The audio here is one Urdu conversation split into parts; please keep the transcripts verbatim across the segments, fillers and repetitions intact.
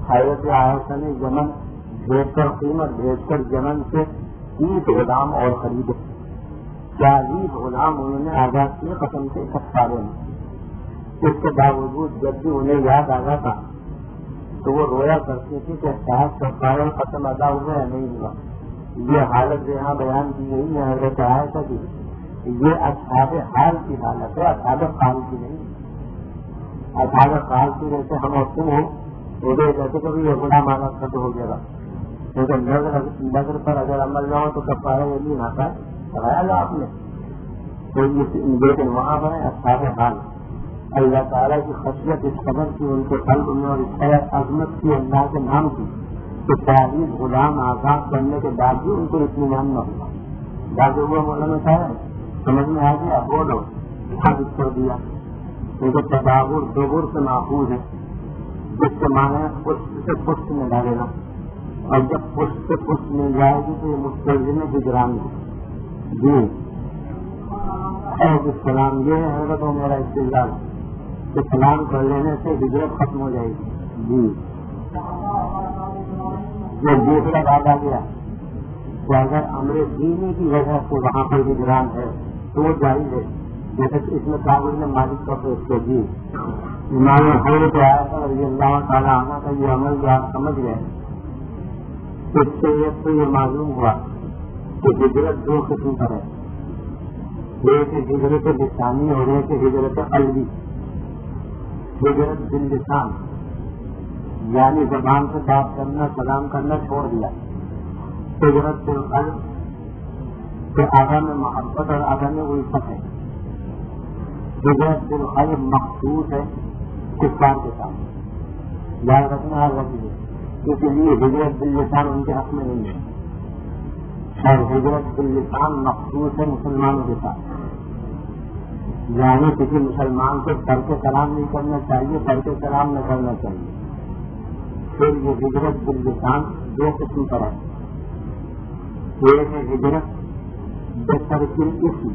حضرت عائشہ نے یمن بھیج کر قیمت بھیج کر یمن سے تیس غلام اور خریدے. چالیس غلام انہوں نے آزاد کیے قسم سے سارے میں. اس کے باوجود جب بھی انہیں یاد آ جاتا تو وہ رویا کرتی تھی کہ صاحب سرکار قسم ادا ہوا ہے نہیں ہوا. یہ حالت یہاں بیان کی گئی ہے حضرت عائشہ کی. یہ اصحاب حال کی حالت ہے, اصحاب قال کی نہیں. اصحاب قال کی جیسے ہم اور تم ہوں وہ جیسے کبھی یہ غلام آنا ختم ہو گیا. کیونکہ نظر نظر پر اگر عمل نہ ہو تو کفارہ یہ نہیں آتا ہے کرایا گا آپ نے. تو لیکن وہاں پر اصحاب حال اللہ تعالیٰ کی خصیت اس قدر کی ان کے قلب میں اور اس طرح عظمت کی اللہ کے نام کی کہ چالیس غلام آزاد کرنے کے بعد بھی ان کو اطمینان نہ ہوا. جاگے ہوا مولانا صاحب سمجھ میں آ گیا بولو ثابت کر دیا. کیونکہ تدابر دوبر سے محفوظ ہے جس کے معنی پشت سے پشت میں ڈالے گا اور جب پشت سے پشت مل جائے گی تو یہ مستلزم میں گزران ہے. جی السلام یہ ہے حضرت و میرا استدلال کہ سلام کر لینے سے ہجرت ختم ہو جائے گی. جی یہ دوسرا بات آ گیا کہ اگر امر دینی کی وجہ سے وہاں پر ہجران ہے تو وہ جائز ہے. جیسے کہ اس میں کابل نے مالک کا پیش کر دی امام حضرت آیا اور یہ اللہ تعالیٰ عنہ کا یہ عمل جو آپ سمجھ گئے اس سے ایک تو یہ معلوم ہوا کہ ہجرت دو قسم پر ہے. ایک ہجرت لسانی اور ایک ہجرت قلبی. ہجرت باللسان یعنی زبان سے بات کرنا سلام کرنا چھوڑ دیا. ہجرت بالقلب کہ عدم محبت اور عدم الفت ہے. ہجرت بالقلب مخصوص ہے کفار کے ساتھ یاد رکھنا ہر وقت. اسی لیے ہجرت باللسان ان کے حق میں نہیں ہے اور ہجرت باللسان مخصوص ہے مسلمانوں کے ساتھ. یعنی کسی مسلمان کو پڑھ کے سلام نہیں کرنا چاہیے, پڑھ کے سلام نہ کرنا چاہیے. پھر یہ ہجرت باللسان دو قسم پر ہے. ایک ہے ہجرت بے ترکل اسم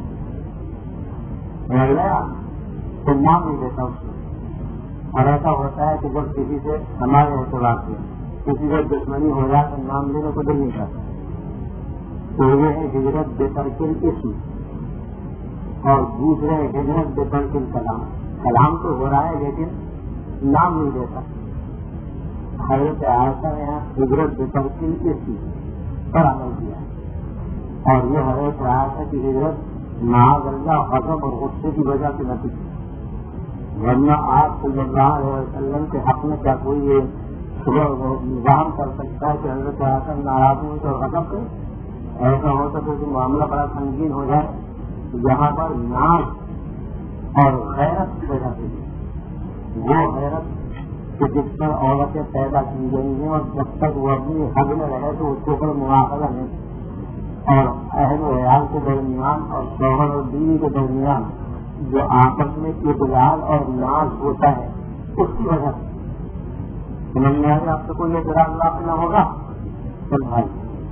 تو نام نہیں دیتا اس کو. اور ایسا ہوتا ہے کہ جب کسی سے ہمارے اعتبار سے کسی سے دشمنی ہو جائے تو نام لینے کو دل نہیں کرتا. تو یہ ہے ہجرت بے ترکل اسم اور دوسرے ہجرت بے ترکل کلام. کلام تو ہو رہا ہے لیکن نام نہیں دیتا. حضرت عائشہ نے ہجرت بے ترکل اسم پر عمل کیا اور یہ حضرت عائشہ کی ہجرت معاذ اللہ غضب اور غصے کی وجہ سے نتی. ورنہ آپ صلی اللہ علیہ وسلم کے حق میں کیا کوئی یہ نظام کر سکتا ہے کہ حضرت عائشہ ناراض ہوئی تو غضب کرے؟ ایسا ہوتا تو معاملہ بڑا سنگین ہو جائے. یہاں پر ناز اور غیرت کی وجہ سے وہ غیرت کہ جس پر عورتیں پیدا کی گئی ہیں اور جب تک وہ اپنی حد میں رہے تو اس کے اوپر مواخذہ نہیں اور اہل و عیال کے درمیان اور شوہر اور بیوی کے درمیان جو آپس میں اقبال اور ناز ہوتا ہے اس کی وجہ سے سمجھ میں آئے. آپ سے کوئی اعتراض لاپ نہ ہوگا چل بھائی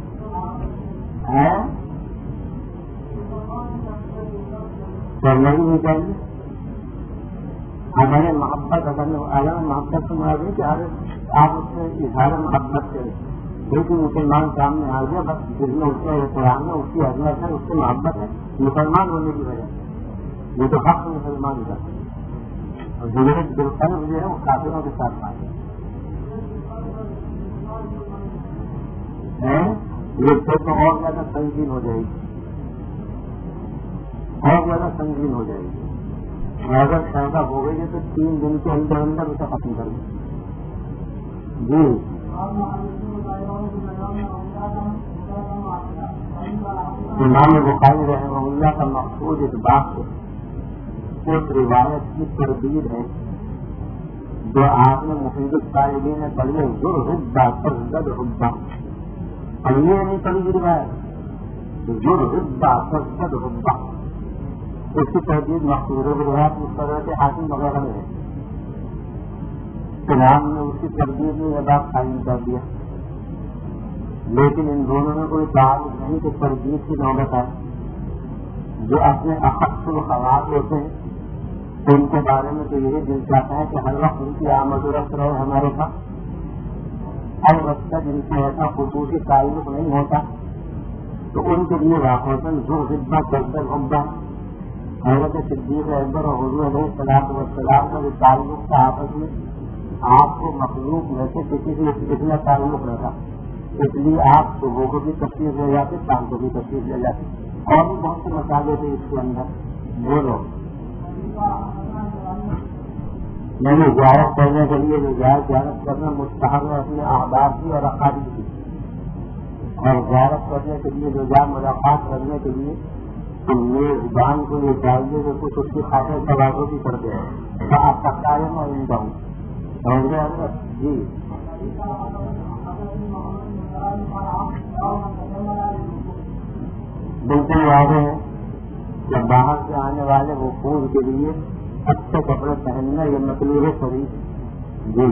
ہے کرنا ہی نہیں چاہیے. ہمارے محبت اگر عالم محبت سے مراد ہے کہ آپ اس سے اظہار محبت کریں. لیکن مسلمان سامنے آ گیا بس جس میں اس کا احترام ہے اس کی عظمت ہے اس سے محبت ہے مسلمان ہونے کی وجہ سے. یہ تو حق مسلمان کا اور ہجرت بالقلب جو ہے وہ کافروں کے ساتھ بات ہے. یہ تو اور زیادہ سنگین ہو جائے گی اور زیادہ سنگین ہو جائے گی. اگر پیدا ہو گئی ہے تو تین دن کے اندر اندر اسے ختم کر دیں. جی امام بخاری رحمہ اللہ کا مقصود اس بات سے اس روایت کی تردید ہے جو آپ نے مفید الطالبین نے پڑھی ہے ضرور حبا تزدد حبا. اور یہ نہیں پڑھی روایت ضرور حبا تزدد حبا. اس کی تردید مقصود ہے روایت اس طرح کے حاکم وغیرہ میں ہے. امام نے اس کی تردید میں یہ بات قائم کر دیا لیکن ان دونوں میں کوئی تعلق نہیں کہ تردید کی نوبت ہے. جو اپنے اخص الخوات ہوتے ہیں ان کے بارے میں تو یہی دل چاہتا ہے کہ ہر وقت ان کی آمد و رفت رہے ہمارے پاس البتہ جن سے ایسا خصوصی تعلق نہیں ہوتا تو ان کے لیے واقعتاً ذو خدمت کرتے غبہ حضرت صدیق اکبر اور حضور علیہ الصلوۃ والسلام کا جو تعلق تھا آپس میں آپ کو مخلوق میں سے کسی سے اتنا تعلق رہتا، اس لیے آپ صبح کو بھی تشریف لے جاتے، شام کو بھی تشریف لے جاتے، اور بھی بہت سے مسائل تھے اس کے اندر. بولو میں نے زیارت کرنے کے لیے جو زیارت کرنا مستحب ہے اپنے احباب کی اور اقارب کی، اور زیارت کرنے کے لیے جو جا ملاقات کرنے کے لیے میزبان کو یہ چاہیے کہ کچھ اس کی خاطر توازو بھی کر دے. آپ سکتا ہے میں ان کا ہوں جی بالکل واضح ہے کہ باہر سے آنے والے وفود کے لیے اچھے کپڑے پہننا یہ مطلوب ہے شریف. جی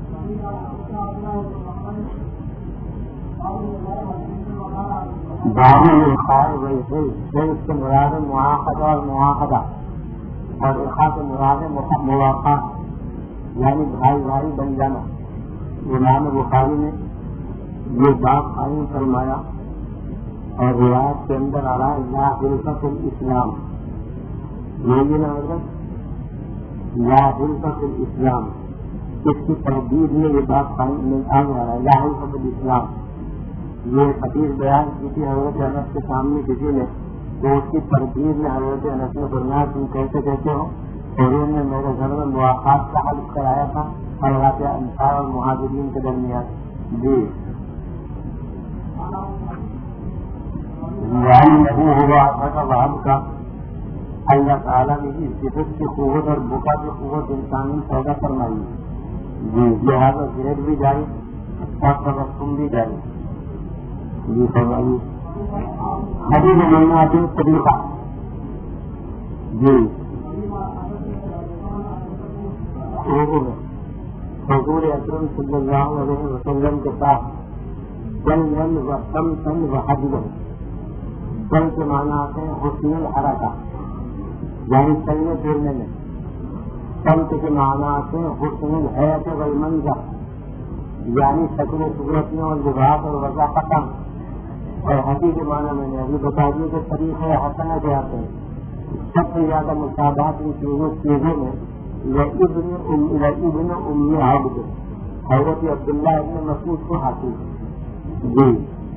باہر خواہ ویسے اس کے مراد معاقدہ اور معاہدہ، اور اخا کے مراد مواقع یعنی بھائی بھائی بن جانا. امام بخاری نے یہ بات قائم فرمایا اور روایت کے اندر آ رہا ہے لا حلقۃ الاسلام، یہ نا حضرت لا حلقۃ الاسلام، اس کی تردید میں یہ بات قائم میں آ رہا ہے لا حلقۃ الاسلام. یہ حدیث بیان کی تھی حضرت انس کے سامنے کسی نے، تو اس کی تردید میں حضرت انس نے فرمایا تم کیسے کہتے ہو، حضور نے میرے گھر میں مواقعات کا حل کرایا تھا حضرات انصار اور مہاجرین کے درمیان. جی نہیں ہوا وہاں کا اللہ تعالیٰ نے اس صفت کی قوت اور بکا کی قوت انسانی پیدا فرمائی. جی لہٰذا ذہن بھی جاری اور تبسم بھی جاری. جی فرمائیے حدیث ملنا دن طریقہ. جی حضور اکرم صلی اللہ علیہ وسلم کے ساتھ جن جن و کم تن و حجم، جن کے معنی آتے ہیں حسن الحرکہ یعنی چلنے پھرنے میں، سمت کے معنی آتے ہیں حسن الحیات والمنظر یعنی شکل صورت میں اور لباس اور وضع ختم، اور حدیث کے معنی میں نے ابھی بتا دیا کہ طریقے حسنہ کے آتے ہیں. سب سے زیادہ مشابہت ان چیزوں چیزوں میں ابن ابن ام عبد حضرت عبداللہ ابن مسعود کو حاصل. جی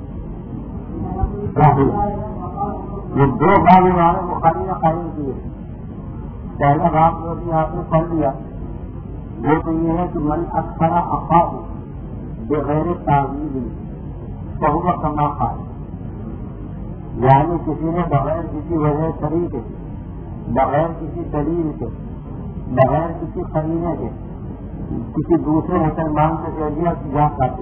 یہ دو باب ہمارے بخاری نے قائم کیے. پہلا باب جو بھی آپ نے پڑھ لیا وہ تو یہ ہے کہ من اکثر افاق بغیر تعویل بہو کما خان، یعنی کسی نے بغیر کسی وجہ طریقے، بغیر کسی دلیل کے، بغیر کسی قرینے کے کسی دوسرے مسلمان سے کہہ دیا کہ جا پاتے.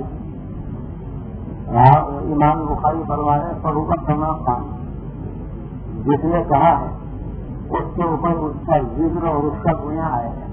امام بخاری فرما رہے فروغ کما خان، جس نے کہا ہے اس کے اوپر اس کا ذکر اور اس کا گناہ آیا ہے.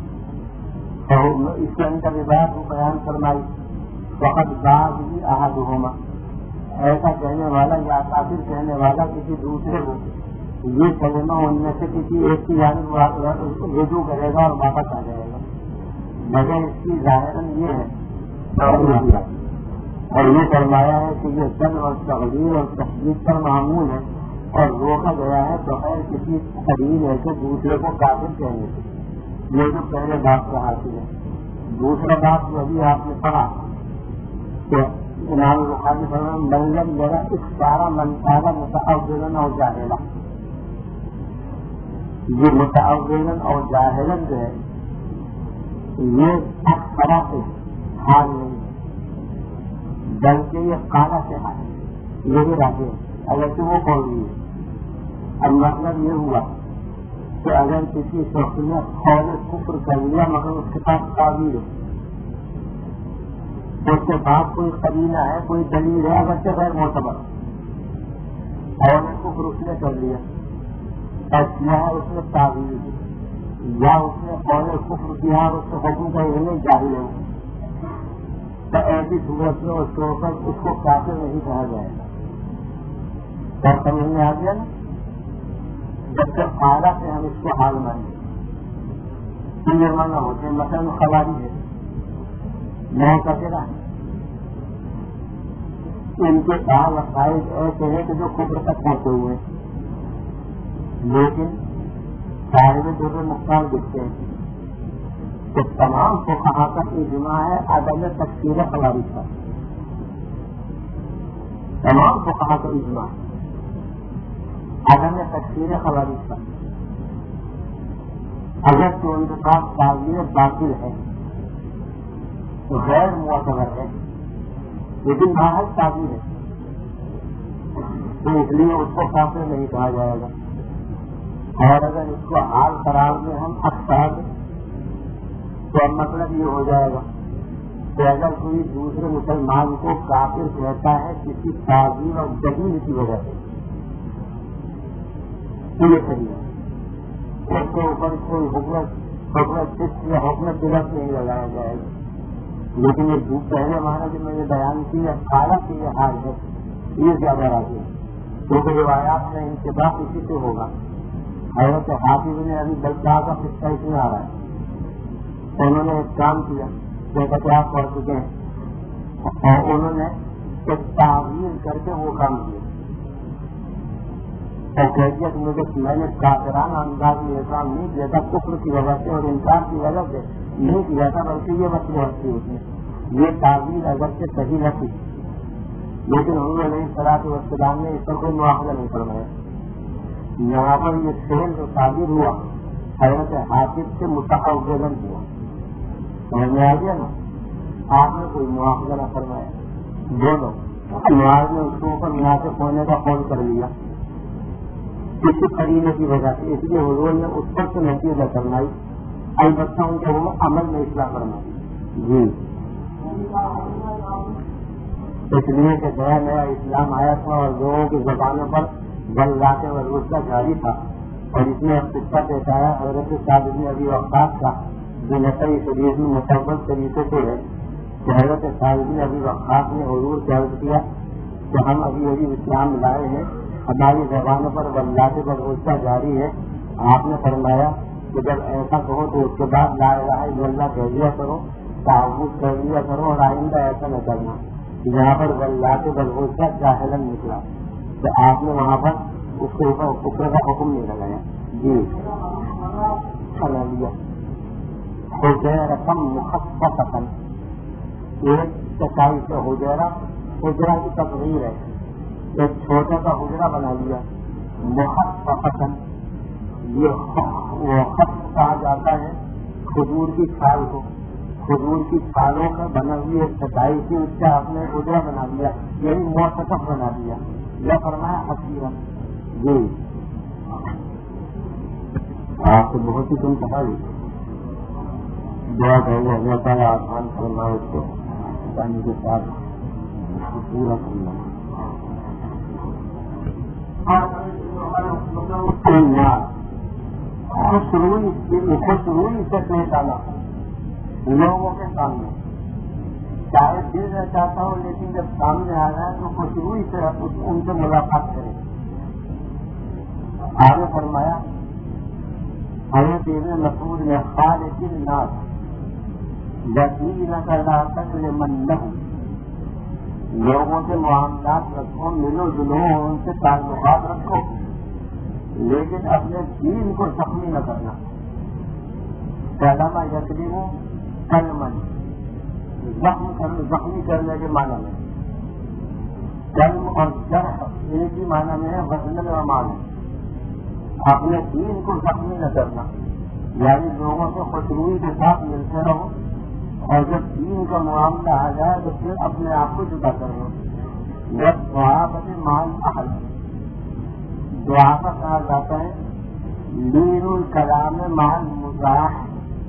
اس کے اندر روایت کو بیان فرمائی وقت بعض بھی احد ہوما، ایسا کہنے والا یا کافر کہنے والا کسی دوسرے کو یہ کلمہ ان میں سے کسی ایک کی جانب رجوع کرے گا اور واپس آ جائے گا. مگر اس کی ظاہراً یہ ہے اور یہ فرمایا ہے کہ یہ جن اور تغیر اور تشدید پر معمول ہے اور روکا گیا ہے بغیر کسی قریب ہے کہ دوسرے کو کافر کہنے سے. یہ جو پہلے بات کا حاصل ہے. دوسرا بات جو ابھی آپ نے پڑھا کہ امام بخاری فرمان ملم میرا اس سارا منصارہ متعوّلاً اور جاہلا، یہ متعوّلاً اور جاہلاً جو ہے یہ اکثر سے حال نہیں ہے بلکہ یہ کالا سے حال ہے. یہ بھی راضی ہے اگر کہ وہ بول رہی ہے. اب مطلب یہ ہوا کہ اگر کسی شخص نے قول کفر کر لیا مگر اس کے پاس تعبیر ہے، اس کے پاس کوئی قرینہ ہے، کوئی دلیل ہے اگرچہ غیر معتبر، قول کفر اس نے کر لیا اور کیا ہے اس نے تعبیر کی یا اس نے قول کفر کیا اور اس کے حکم کا علم جاہل ہے، تو ایسی صورت میں اس کے اوپر اس کو کافر نہیں کہا جائے گا. اور سمجھ میں آ گیا نا، جب تک اعلیٰ سے ہم اس کو حال مانیں تو یہ مانا ہوتے ہیں مثلاً خواری ہے، میں کہتے رہا ان کے بعض عقائد ایسے ہیں کہ جو کفر تک پہنچے ہوئے ہیں، لیکن صاحب در مختار دکھتے ہیں کہ تمام فقہا کا اجماع ہے عدم تکفیر خوارج کا، تمام فقہا کا اجماع عدم تکفیر خوارج کا، اگر تو ان کے پاس تعبیر باطل ہے تو غیر معتبر ہے، لیکن محض تعبیر ہے تو اس لیے اس کو کافر نہیں کہا جائے گا، اور اگر اس کو حال قرار میں ہم اکثر تو مطلب یہ ہو جائے گا کہ اگر کوئی دوسرے مسلمان کو کافر کہتا ہے کسی تعظیم اور دلیل کی وجہ سے تو یہ صحیح ہے، اس کے اوپر کوئی حکمت حکمت یا حکمت دلت نہیں لگایا جائے گا، لیکن یہ پہلے معنی جو میں نے بیان کی ہے حالت کی یہ حال ہے یہ زیادہ راضی ہے، کیونکہ روایات میں انتباہ اسی سے ہوگا۔ حضرت حافظ نے ابھی بلکہ کا قصہ اس میں آ رہا ہے، انہوں نے ایک کام کیا جیسا کہ آپ پڑھ چکے ہیں، اور انہوں نے ایک تعویل کر کے وہ کام کیا اور کہہ دیا کہ مجھے میں نے کافرانہ انداز میں احترام نہیں کیا تھا، کفر کی وجہ سے اور انکار کی وجہ سے نہیں کیا تھا، بلکہ یہ مصلحت تھی اس میں، یہ تعویل اگر سے صحیح نہ تھی، لیکن انہوں نے صلاۃ والسلام نے اس پر کوئی مواخذہ نہیں فرمایا۔ یہاں پر یہ فعل جو تعبیر ہوا حضرت حافظ سے متعوضاً ہوا، سمجھ میں آ گیا نا، آپ نے کوئی مواخذہ نہ فرمایا، دونوں نواز نے اس کے اوپر مناسب ہونے کا قول کر لیا کسی قرینے کی وجہ سے، اس لیے حضور نے اس پر سے نتیجہ فرمائی، البتہ ان کے وہ عمل میں اصلاح فرمائی جی، اس لیے کہ نیا نیا اسلام آیا تھا اور لوگوں کی زبانوں پر بلغات و روزہ جاری تھا، اور اس میں اب قصہ پیش آیا حضرت سعد بن ابی وقاص کا جو نقل شریف میں متبل طریقے سے ہے کہ حضرت سعد بن ابی وقاص نے حضور سے عرض کیا کہ ہم ابھی ابھی اسلام لائے ہیں، ہماری زبانوں پر بلغات و روزہ جاری ہے، آپ نے فرمایا کہ جب ایسا کہو تو اس کے بعد لا الہ الا اللہ کہہ دیا کرو، تعوذ کر لیا کرو، اور آئندہ ایسا نہ کرنا۔ یہاں پر بلغات و روزہ جاہلاً نکلا تو آپ نے وہاں پر اس کے اوپر کفر کا حکم نہیں لگایا جی، لیا حجیرۃ مخففۃ، ایک چٹائی سے حجیرہ، حجرہ کی تقریر ہے، ایک چھوٹا سا حجرہ بنا لیا، مخففۃ یہ خفف کہا جاتا ہے کھجور کی چھال کو، کھجور کی چھالوں کا بنا ہوئی ایک چٹائی سے اس کا آپ نے حجرہ بنا لیا، یعنی موثق بنا دیا، یہ فرمایا حسیرا جی، آپ کو بہت ہی کم کہا دعا کرنا اللہ تعالیٰ آسان فرمائے اس کو پانی کے ساتھ پورا کرنا۔ خوشروئی سے پیش آنا لوگوں کے سامنے، چاہے دل نہ چاہتا ہوں لیکن جب سامنے آ رہا ہے تو خوشروئی سے ان سے ملاقات کریں۔ آگے فرمایا حضرت ابن مسعود نے خالق الناس وکیلک لا تظلمنہم، لوگوں سے معاملات رکھو، ملو جلو، ان سے تعلقات رکھو، لیکن اپنے دین کو زخمی نہ کرنا۔ کلمہ یسلم کلمن، زخم کر زخمی کرنے کے معنی میں، کلم اور جرح ایک ہی معنی میں ہے، وزن و معنی، اپنے دین کو زخمی نہ کرنا، یعنی لوگوں سے خوشروئی کے ساتھ ملتے رہو، اور جب دین کا معاملہ آ جائے تو پھر اپنے آپ کو جدا کرو۔ جب صحابت مال اہل دعا کا کہا جاتا ہے لین الکلام مال مزاح،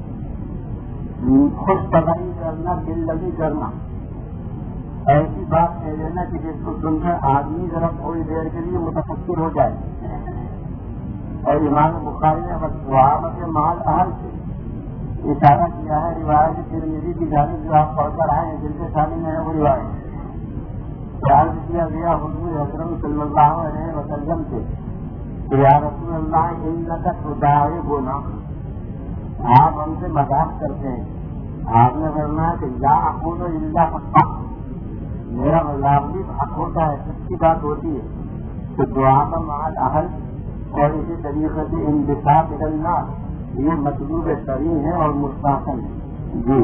خوش طبعی کرنا، دل لگی کرنا، ایسی بات کہہ لینا کہ جس کو سن کر آدمی ذرا تھوڑی دیر کے لیے متفکر ہو جائے۔ اور امام بخاری نے صحابت مال اہل سے اشارہ کیا ہے، روایت ترمذی کی جانب جو آپ پڑھ کر آئے ہیں جن کے ثانی میں ہے وہ روایت خیال کیا گیا حضور اکرم صلی اللہ علیہ وسلم سے کہ یا رسول اللہ انک تداعبنا، آپ ہم سے مذاق کرتے ہیں، آپ نے فرمایا کہ لا اقول الا حقا، میرا ملاقب حق ہوتا ہے، سچی بات ہوتی ہے، تو دعا کا مال اہل اور اسی طریقے سے انبساط الناس یہ مطلوب ترین ہے اور مستحسن ہے. جی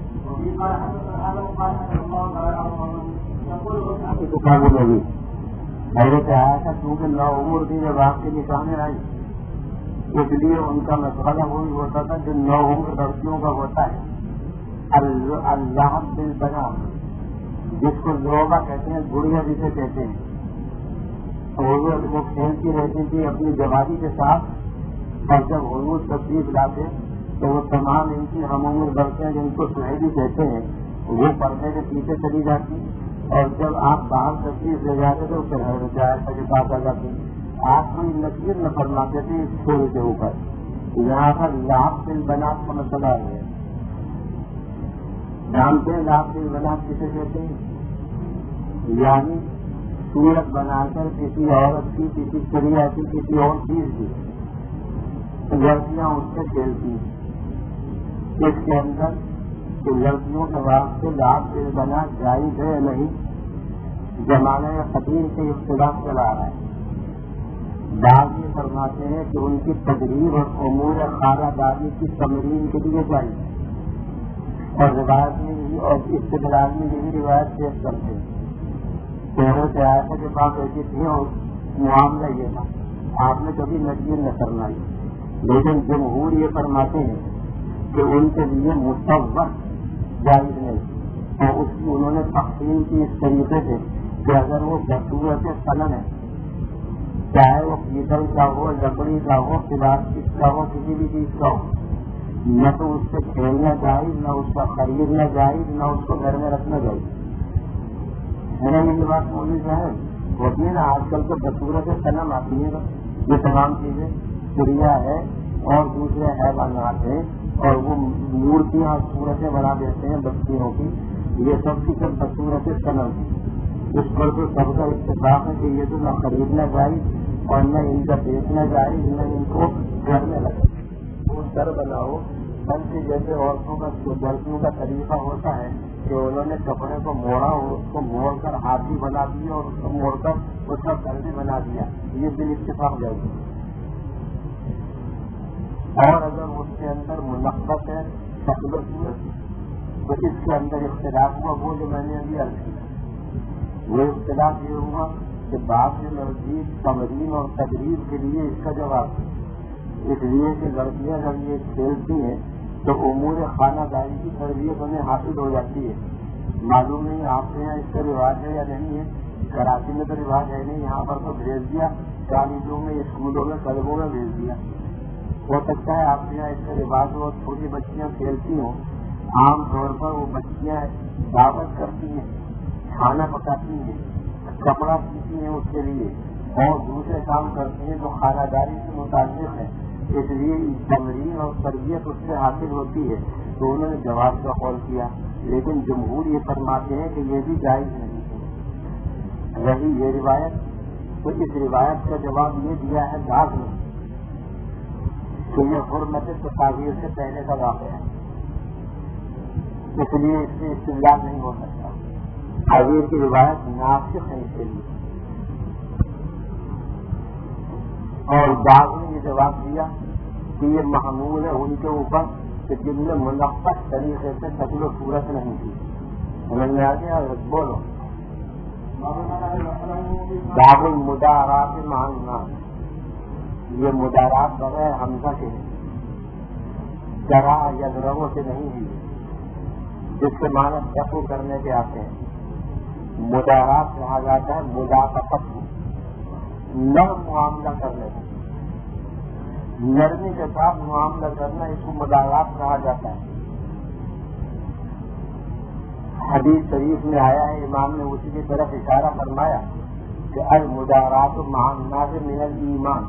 کتابوں میں بھی پہلے کہا تھا کیونکہ نو عمر کی جب آپ کے نشانے آئی اس لیے ان کا مسئلہ وہی ہوتا تھا جو نو عمر لڑکیوں کا ہوتا ہے. اللہ دل بنا جس کو لوگا کہتے ہیں، گڑیا جسے کہتے ہیں، وہ کھیلتی رہتی تھی اپنی جوانی کے ساتھ، اور جب حضور تشریف لاتے تو وہ تمام ان کی ہم عمر لڑکیاں جن کو سہیلی کہتے ہیں وہ پردے کے پیچھے چلی جاتی، اور جب آپ باہر تشریف لے جاتے تو پھر جائے کے پاس آ جاتی. آپ کوئی نصیحت نہ فرماتے تھے اس چھوڑے کے اوپر. یہاں پر لاپ دل بناپ کا مسئلہ ہے. جانتے ہیں لاپ دل بناپ کسے کہتے ہیں؟ یعنی صورت بنا کر کسی عورت کی، کسی چڑیا کی، کسی اور چیز کی لڑکیاں اس سے کھیلتی. اس کے اندر کہ لڑکیوں کے واسطے لاپ دل بنا جائز ہے نہیں، زمانہ قدیم سے اختلاف چلا رہا ہے. بعض یہ فرماتے ہیں کہ ان کی تقریب اور امور خانہ داری کی تمرین کے لیے چاہیے، اور روایت میں یہی اور استدلال میں یہی روایت پیش کرتے ہیں. پہلے سے آیا تھا کہ بات ایسی تھی اور معاملہ یہ تھا، آپ نے کبھی نصیحت نہ کرنا ہی. لیکن جمہور یہ فرماتے ہیں کہ ان کے لیے مصور جائز نہیں، اور اس کی انہوں نے تقسیم کی اس طریقے سے کہ اگر وہ بصورت فنن ہے، چاہے وہ پیتل کا ہو، لکڑی کا ہو، پلاسٹک کا ہو، کسی بھی چیز کا ہو، نہ تو اس سے کھیلنا جائز، نہ اس کا خریدنا جائز، نہ اس کو گھر میں رکھنا جائز. میرا یہ بات موجود ہے ہوتی ہے نا، آج کل تو بصورت صنم آتی ہے، یہ تمام چیزیں چڑیا ہے اور دوسرے حیوانات ہیں، اور وہ مورتیاں صورتیں بنا دیتے ہیں بچیوں کی، یہ سب کی سب بصورت صنم ہے. اس پر تو سب کا اتفاق ہے کہ یہ تو نہ خریدنا جائز اور نہ ان کا بیچنا جائز، نہ ان کو گھر میں لگے. وہ در بناؤ بلکہ جیسے عورتوں کا لڑکیوں کا طریقہ ہوتا ہے کہ انہوں نے کپڑے کو موڑا اور اس کو موڑ کر ہاتھی بنا دیا اور اس کو موڑ کر اس کا گھر بھی بنا دیا، یہ بھی اتفاق جائے گی. اور اگر اس کے اندر منقبت ہے شکل تو اس کے اندر اختلاف ہوا، وہ جو میں نے ابھی عرض کیا. وہ اختلاف یہ ہوا کہ بعض لڑکی تمرین اور تدریب کے لیے اس کا جواب ہے، اس لیے کہ لڑکیاں جب یہ کھیلتی ہیں تو امور خانہ داری کی تربیت انہیں حاصل ہو جاتی ہے. معلوم نہیں آپ کے یہاں اس کا رواج ہے یا نہیں ہے، کراچی میں تو رواج ہے نہیں، یہاں پر تو بھیج دیا، کالجوں میں، اسکولوں میں، کلبوں میں بھیج دیا. ہو سکتا ہے آپ کے یہاں اس کا رواج ہو، چھوٹی بچیاں کھیلتی ہوں. عام طور پر وہ بچیاں دعوت کرتی ہیں، کھانا پکاتی ہیں، کپڑا سیتی ہیں اس کے لیے، اور دوسرے کام کرتی ہیں جو خانہ داری سے متعلق ہے. اس لیے تمرین اور تربیت اس سے حاصل ہوتی ہے. تو انہوں نے جواب کا قول کیا، لیکن جمہور یہ فرماتے ہیں کہ یہ بھی جائز نہیں ہے. رہی یہ روایت تو اس روایت کا جواب یہ دیا ہے داغ نے کہ یہ حرمت تصاویر سے پہلے کا واقعہ ہے، اس لیے اس سے استدلال نہیں ہو سکتا. تعویر کی روایت ناسخ ہے اس کے لیے. اور بعض نے یہ جواب دیا کہ یہ محمول ہے ان کے اوپر کہ جن میں منقط طریقے سے شکل و صورت نہیں تھی. سمجھ میں آ گیا؟ بولو. باب المدارات مع الناس، یہ مدارات بغیر حمزہ کے جرا یا ضربوں سے نہیں ہوئی، جس کے معنی دفع کرنے کے آتے ہیں. مدارات کہا جاتا ہے مدافعت، نرم معاملہ کرنے کا، نرمی کے ساتھ معاملہ کرنا، اس کو مدارات کہا جاتا ہے. حدیث شریف میں آیا ہے، امام نے اسی کی طرف اشارہ فرمایا کہ المدارات مع الناس من الایمان،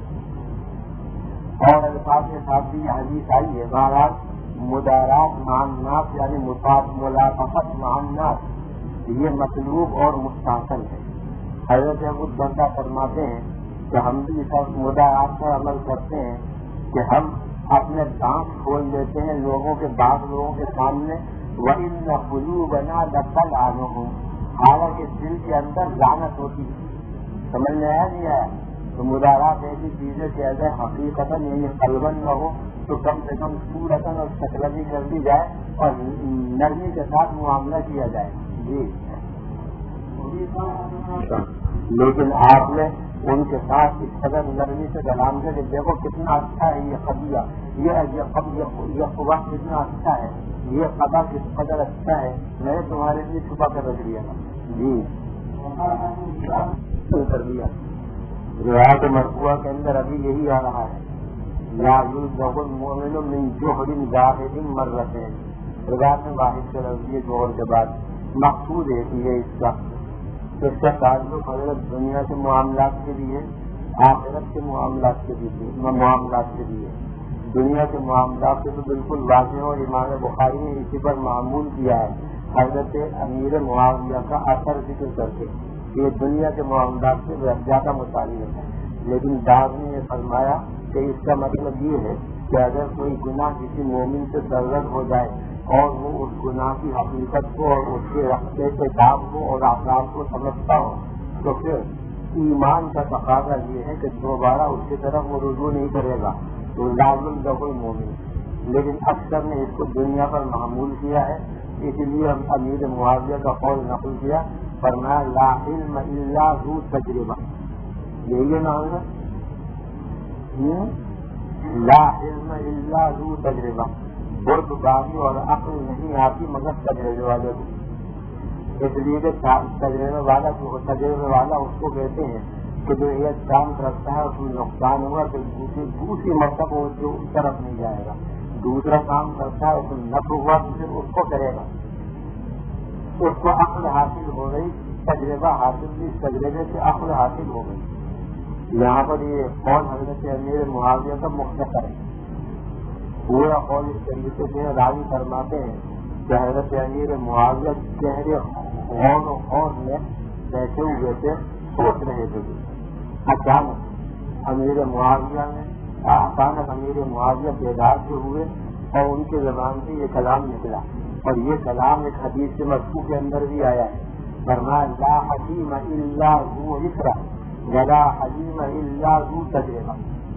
اور الفاظ کے ساتھ بھی یہ حدیث آئی ہے. بہرحال مدارات مع الناس یعنی ملاطفت مع الناس یہ مطلوب اور مستحسن ہے. حضرت ابو الدرداء فرماتے ہیں کہ ہم بھی سب مدارات پر عمل کرتے ہیں کہ ہم اپنے دانت کھول دیتے ہیں لوگوں کے، بعض لوگوں کے سامنے، وَإِنَّ قُلُوبَنَا لَتَلْعَنُهُمْ، حالانکہ دل کے اندر لعنت ہوتی ہے. سمجھ میں آیا نہیں آیا؟ تو مدارات ایسی چیزیں کہ اگر حقیقت یعنی قلباً نہ ہو تو کم سے کم صورتاً اور شکلیں کر دی جائے اور نرمی کے ساتھ معاملہ کیا جائے. جی لیکن آپ نے ان کے ساتھ اس قدر نرمی سے کلام کیا کہ دیکھو کتنا اچھا ہے یہ قبیہ، یہ یہ قبا کتنا اچھا ہے، یہ قبا کس قدر اچھا ہے، میں نے تمہارے لیے چھپا کر رکھ دیا. جی کر دیا. روایت مرفوعہ کے اندر ابھی یہی آ رہا ہے، لا یلدغ المؤمن من جوہر واحد مرتين. روایت میں واحد سے لفظ جوہر کے بعد مقصود ہے کہ یہ اس کا اس کا تعلق حضرت دنیا کے معاملات کے لیے، آخرت کے معاملات کے لیے معاملات کے لیے دنیا کے معاملات سے تو بالکل واضح، اور امام بخاری نے اسی پر معمول کیا ہے حضرت امیر معاویہ کا اثر ذکر کر کے. یہ دنیا کے معاملات سے زیادہ متعلق ہے، لیکن بعد نے یہ فرمایا کہ اس کا مطلب یہ ہے کہ اگر کوئی گناہ کسی مومن سے سرزد ہو جائے اور وہ اس گناہ کی حقیقت کو اور اس کے رختے کے دام کو اور افراد کو سمجھتا ہو تو پھر ایمان کا تقاضا یہ ہے کہ دوبارہ اس کی طرف وہ رجوع نہیں کرے گا، تو لازم کوئی مومن. لیکن اکثر نے اس کو دنیا پر معمول کیا ہے، اس لیے ہم امیر معاویہ کا قول نقل کیا، فرمایا لا علم الا ذو تجربہ. یہی ہے نا حضرت، لا علم الا ذو تجربہ. برد بازی اور عقل نہیں آتی مگر تجربے والے کو. اس لیے کہ تجربے والا تجربے والا اس کو کہتے ہیں کہ جو یہ کام کرتا ہے اس میں نقصان ہوا تو دوسری مرتبہ جو اس طرف نہیں جائے گا، دوسرا کام کرتا ہے اس میں نفع ہوا تو پھر اس کو کرے گا. اس کو عقل حاصل ہو گئی، تجربہ حاصل بھی، تجربے سے عقل حاصل ہو گئی. یہاں پر یہ قول حضرت امیر معاویہ کا مختصر ہے. پورا قول اس طریقے سے راوی فرماتے ہیں کہ حضرت امیر معاویہ گہرے غور و خوف میں بیٹھے ہوئے تھے، سوچ رہے تھے. اچانک امیر معاویہ نے اچانک امیر معاویہ بیدار سے ہوئے اور ان کے زبان سے یہ کلام نکلا، اور یہ کلام ایک حدیث کے مذکور کے اندر بھی آیا ہے. فرمایا لا حکیم الا ذو عشرہ ولا حلیم الا ذو تجربہ.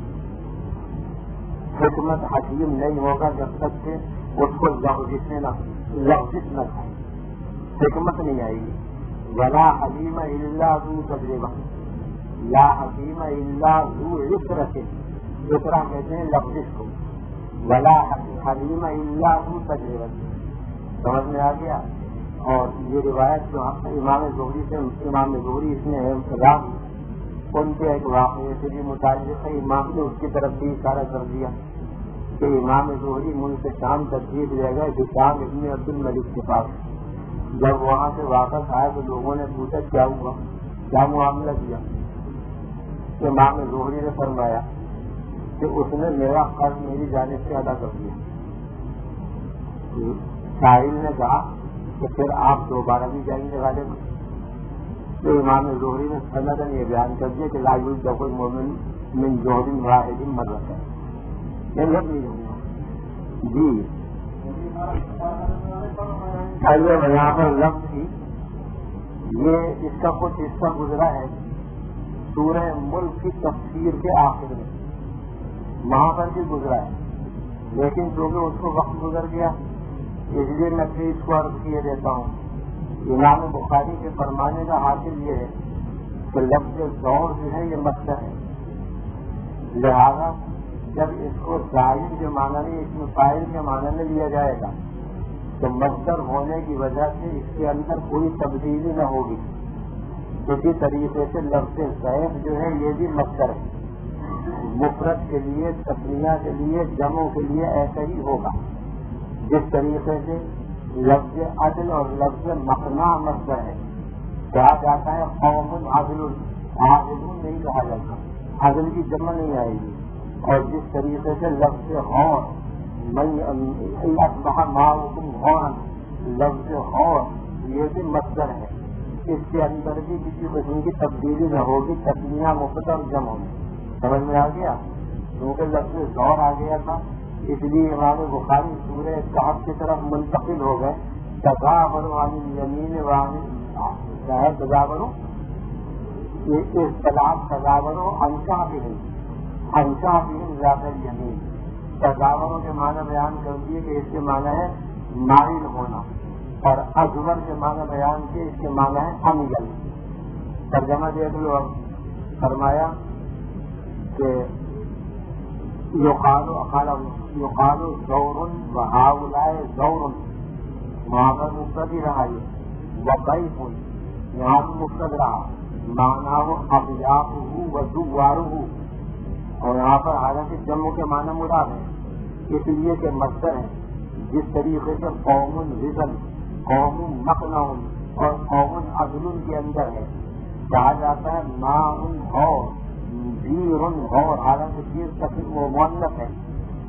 حکمت حکیم نہیں ہوگا جب تک کہ اس کو لفظ نہ لفظ نہ کھائے، حکمت نہیں آئے گی. ولا حلیم الا ذو تجربہ، لا حکیم الا ذو عشرہ، عشرہ کہتے ہیں لفظ کو. ولا حلیم الا ذو تجربہ. سمجھ میں آ گیا. اور یہ روایت جو امام زہری سے امام زہری اس میں ہے ان کے ایک واقعے سے بھی متعلق ہے. امام نے اس کی طرف بھی اشارہ کر دیا کہ امام زہری ملک سے شام تشریف لے گئے حشام ابن عبد الملک کے پاس. جب وہاں سے واپس آئے تو لوگوں نے پوچھا کیا ہوا، کیا معاملہ کیا. امام زہری نے فرمایا کہ اس نے میرا قرض میری جانب سے ادا کر دیا. ساحل نے کہا کہ پھر آپ دوبارہ بھی جائیں گے غالب. تو امام زہری نے سندن یہ بیان کر دیا کہ لا یلدغ المؤمن من جوہر واحد مرتين. یہ لفظ نہیں ہوگا جی. یہاں پر لفظ کی یہ اس کا کچھ حصہ گزرا ہے سورہ ملک کی تفسیر کے آخر میں، وہاں پر بھی گزرا ہے، لیکن چونکہ اس کو وقت گزر گیا اس لیے میں پھر اس کو عرض کیے دیتا ہوں. امام بخاری کے فرمانے کا حاصل یہ ہے کہ لفظ دور جو ہے یہ مصدر ہے، لہذا جب اس کو ظاہر کے معنی میں اس میں فاعل کے معنی میں لیا جائے گا تو مصدر ہونے کی وجہ سے اس کے اندر کوئی تبدیلی نہ ہوگی. اسی طریقے سے لفظ ضعیف جو ہے یہ بھی مصدر ہے، مفرد کے لیے، تسنیہ کے لیے، جمع کے لیے ایسا ہی ہوگا. جس طریقے سے لفظ عدل اور لفظ مقنع مصدر ہے، کہا جاتا ہے قوم عدل، عادل نہیں کہا جاتا، عدل کی جمع نہیں آئے گی. اور جس طریقے سے لفظ غور اصبح ماؤکم غورا، لفظ غور یہ بھی مصدر ہے، اس کے اندر بھی کسی قسم کی تبدیلی نہ ہوگی، تسنیہ مفرد اور جمع میں. سمجھ میں آ گیا. کیونکہ لفظ غور آ گیا تھا اس لیے امام بخاری سورہ کہف کی طرف منتقل ہو گئے. تغابر عن الیمین وعن کہا کیا ہے تجاوروں یہ اصطلاح تجاوروں انشا بھی نہیں انشا بھی زیادہ یمین تجاوروں کے معنی بیان کر دیے کہ اس کے معنی ہے مائل ہونا اور ازور کے معنی بیان کیے اس کے معنی ہے امگل ترجمہ دیکھ لو اب فرمایا کہ یقال یقال زور وہاؤلاء زور وہاں پر مفرد ہی رہا یہ وقیف یہاں پر مفرد رہا معنی ہو ابیاف ہو وزوار ہو اور یہاں پر حالانکہ جمع کے معنی مراد ہے اس لیے کہ مصدر ہے جس طریقے سے قوم رزل قوم مقنعن اور قوم عدل کے اندر ہے کہا جاتا ہے ماء غور زیر غور حالانکہ زیر تقریب وہ مؤنث ہے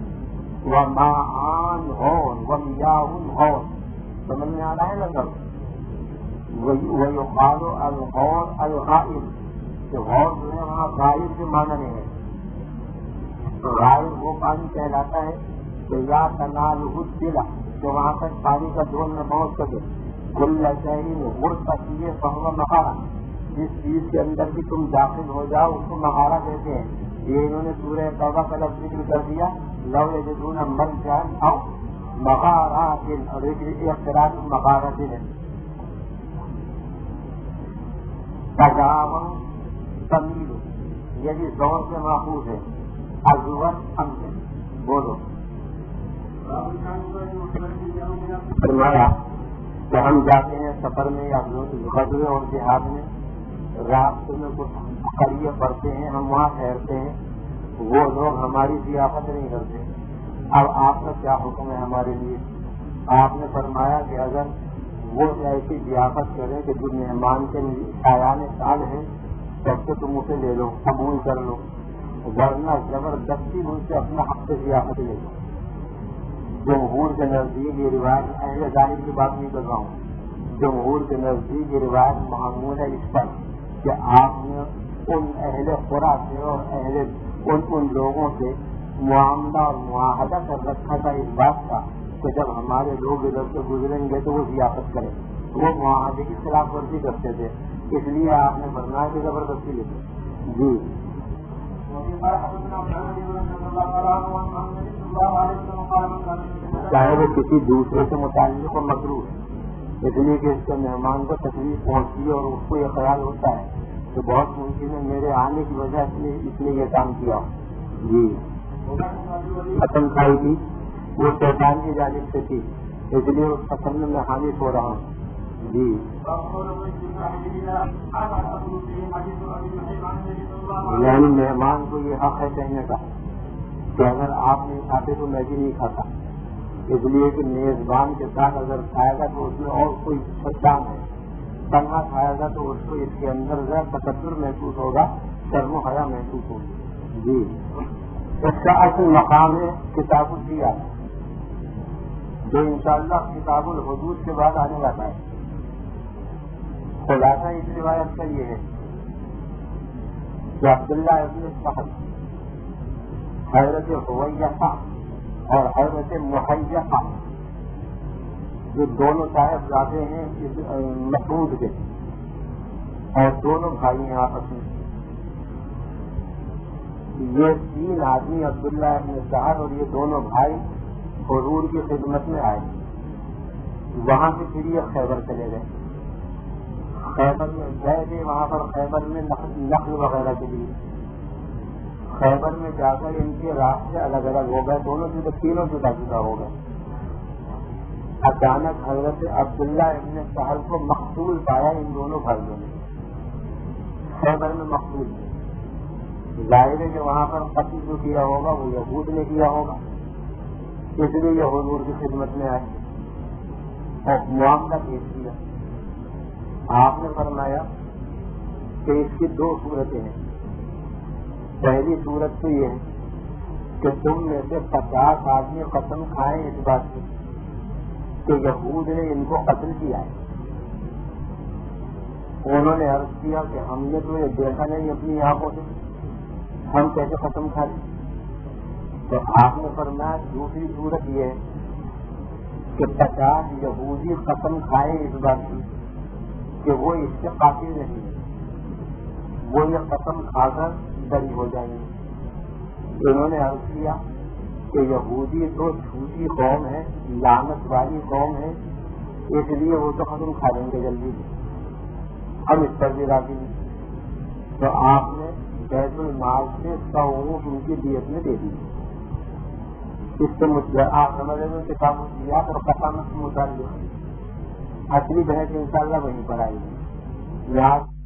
وماءان غور ومیاء غور سمجھ میں آ رہا ہے نا سب ویقال الغور الغائب کہ غور جو ہے وہاں غائب کے معنی میں ہے غائب وہ پانی کہلاتا ہے کہ یا تنالہ الدلہ کہ وہاں تک پانی کا دور میں پہنچ سکے کل شیء مرتقی فہو مہارہ جس چیز کے اندر بھی تم داخل ہو جاؤ اس کو مہارہ کہتے ہیں یہ انہوں نے سورہ توبہ کا لفظ ذکر کر دیا لو یجدون ملجا او مغارات اور ایک اختراع مغارات ہے تجاور تمیل یہ بھی زور سے ماخوذ ہے ازور امر بولو فرمایا کہ ہم جاتے ہیں سفر میں یا غزوے اور جہاد میں راستے میں کچھ قریے پڑتے ہیں ہم وہاں ٹھہرتے ہیں وہ لوگ ہماری ضیافت نہیں کرتے اب آپ کا کیا حکم ہے ہمارے لیے آپ نے فرمایا کہ اگر وہ ایسی ضیافت کریں کہ جو مہمان کے شایان سال ہیں تب تو تم اسے لے لو قبول کر لو ورنہ زبردستی ان سے اپنا حق سے ضیافت لے لو جمہور کے نزدیک یہ روایت اہل ظاہر کی بات نہیں کر رہا ہوں جمہور کے نزدیک یہ روایت معمول ہے اس پر کہ آپ نے ان اہل قرا سے اور اہل ان ان لوگوں سے معاملہ اور معاہدہ کر رکھا تھا اس بات کا کہ جب ہمارے لوگ ادھر سے گزریں گے تو وہ ضیافت کریں وہ معاہدے کی خلاف ورزی کرتے تھے اس لیے آپ نے فرمایا کہ زبردستی لیتے جی چاہے وہ کسی دوسرے سے متعلق و مکروہ اس لیے کہ اس کے مہمان کو تکلیف پہنچتی ہے اور اس کو یہ خیال ہوتا ہے کہ بہت ممکن ہے میرے آنے کی وجہ سے اس نے یہ کام کیا جی ختم کھائی تھی وہ شیطان کی جانب سے تھی اس لیے اس قسم میں میں حامل ہو رہا ہوں جی یعنی مہمان کو یہ حق ہے کہنے کا کہ اگر آپ نہیں کھاتے تو میں بھی نہیں کھاتا اس لیے کہ میزبان کے ساتھ اگر کھائے گا تو اس میں اور کوئی شدان ہے تنہا کھائے گا تو اس کو اس کے اندر ذرا تکبر محسوس ہوگا شرم و حیا محسوس ہوگی جی اس کا اصل مقام ہے کتاب الدیات جو انشاءاللہ کتاب الحدود کے بعد آنے والا ہے خلاصہ اس روایت کا یہ ہے کہ عبداللہ ابن سہل حضرت حویفہ اور حضرت محیفہ جو دونوں صاحب جاتے ہیں اس مسعود کے اور دونوں بھائی ہیں آپس میں یہ تین آدمی عبداللہ ابن سہل اور یہ دونوں بھائی حضور کی خدمت میں آئے وہاں سے پھر یہ خیبر چلے گئے خیبر میں گئے تھے وہاں پر خیبر میں نقل وغیرہ کے لیے خیبر میں جا کر ان کے راستے الگ الگ ہو گئے دونوں جگہ تینوں جدا جدا ہو گئے اچانک حضرت عبداللہ ابن سہل کو مقتول پایا ان دونوں بھائیوں نے خیبر میں مقتول ظاہر ہے کہ وہاں پر قتل جو کیا ہوگا وہ یہود نے کیا ہوگا اس لیے یہ حضور کی خدمت میں آئے اور معاملہ پیش کیا آپ نے فرمایا کہ اس کی دو صورتیں ہیں پہلی صورت تو یہ ہے کہ تم میں سے پچاس آدمی قسم کھائیں اس بات کی کہ یہود نے ان کو قتل کیا ہے انہوں نے عرض کیا کہ ہم نے تو یہ دیکھا نہیں اپنی آنکھوں سے ہم کیسے قسم کھا لیں تو آپ نے فرمایا دوسری صورت یہ ہے کہ پچاس یہودی قسم کھائیں اس بات کی کہ وہ اس سے قاتل نہیں ہے، وہ یہ قسم کھا کر بری ہو جائیں گے۔ انہوں نے عرض کیا کہ یہودی تو جھوٹی قوم ہے، لعنت والی قوم ہے، اس لیے وہ تو ختم کھا دیں گے جلدی، ہم اس پر بھی راضی نہیں۔ تو آپ نے بیت المال سے سو اونٹ ان کی دیت میں دے دی۔ اس سے آپ سمجھ رہے ہیں کتاب دیا اور قسم متعلق اصلی بحث انشاءاللہ وہیں پر آئی ہے۔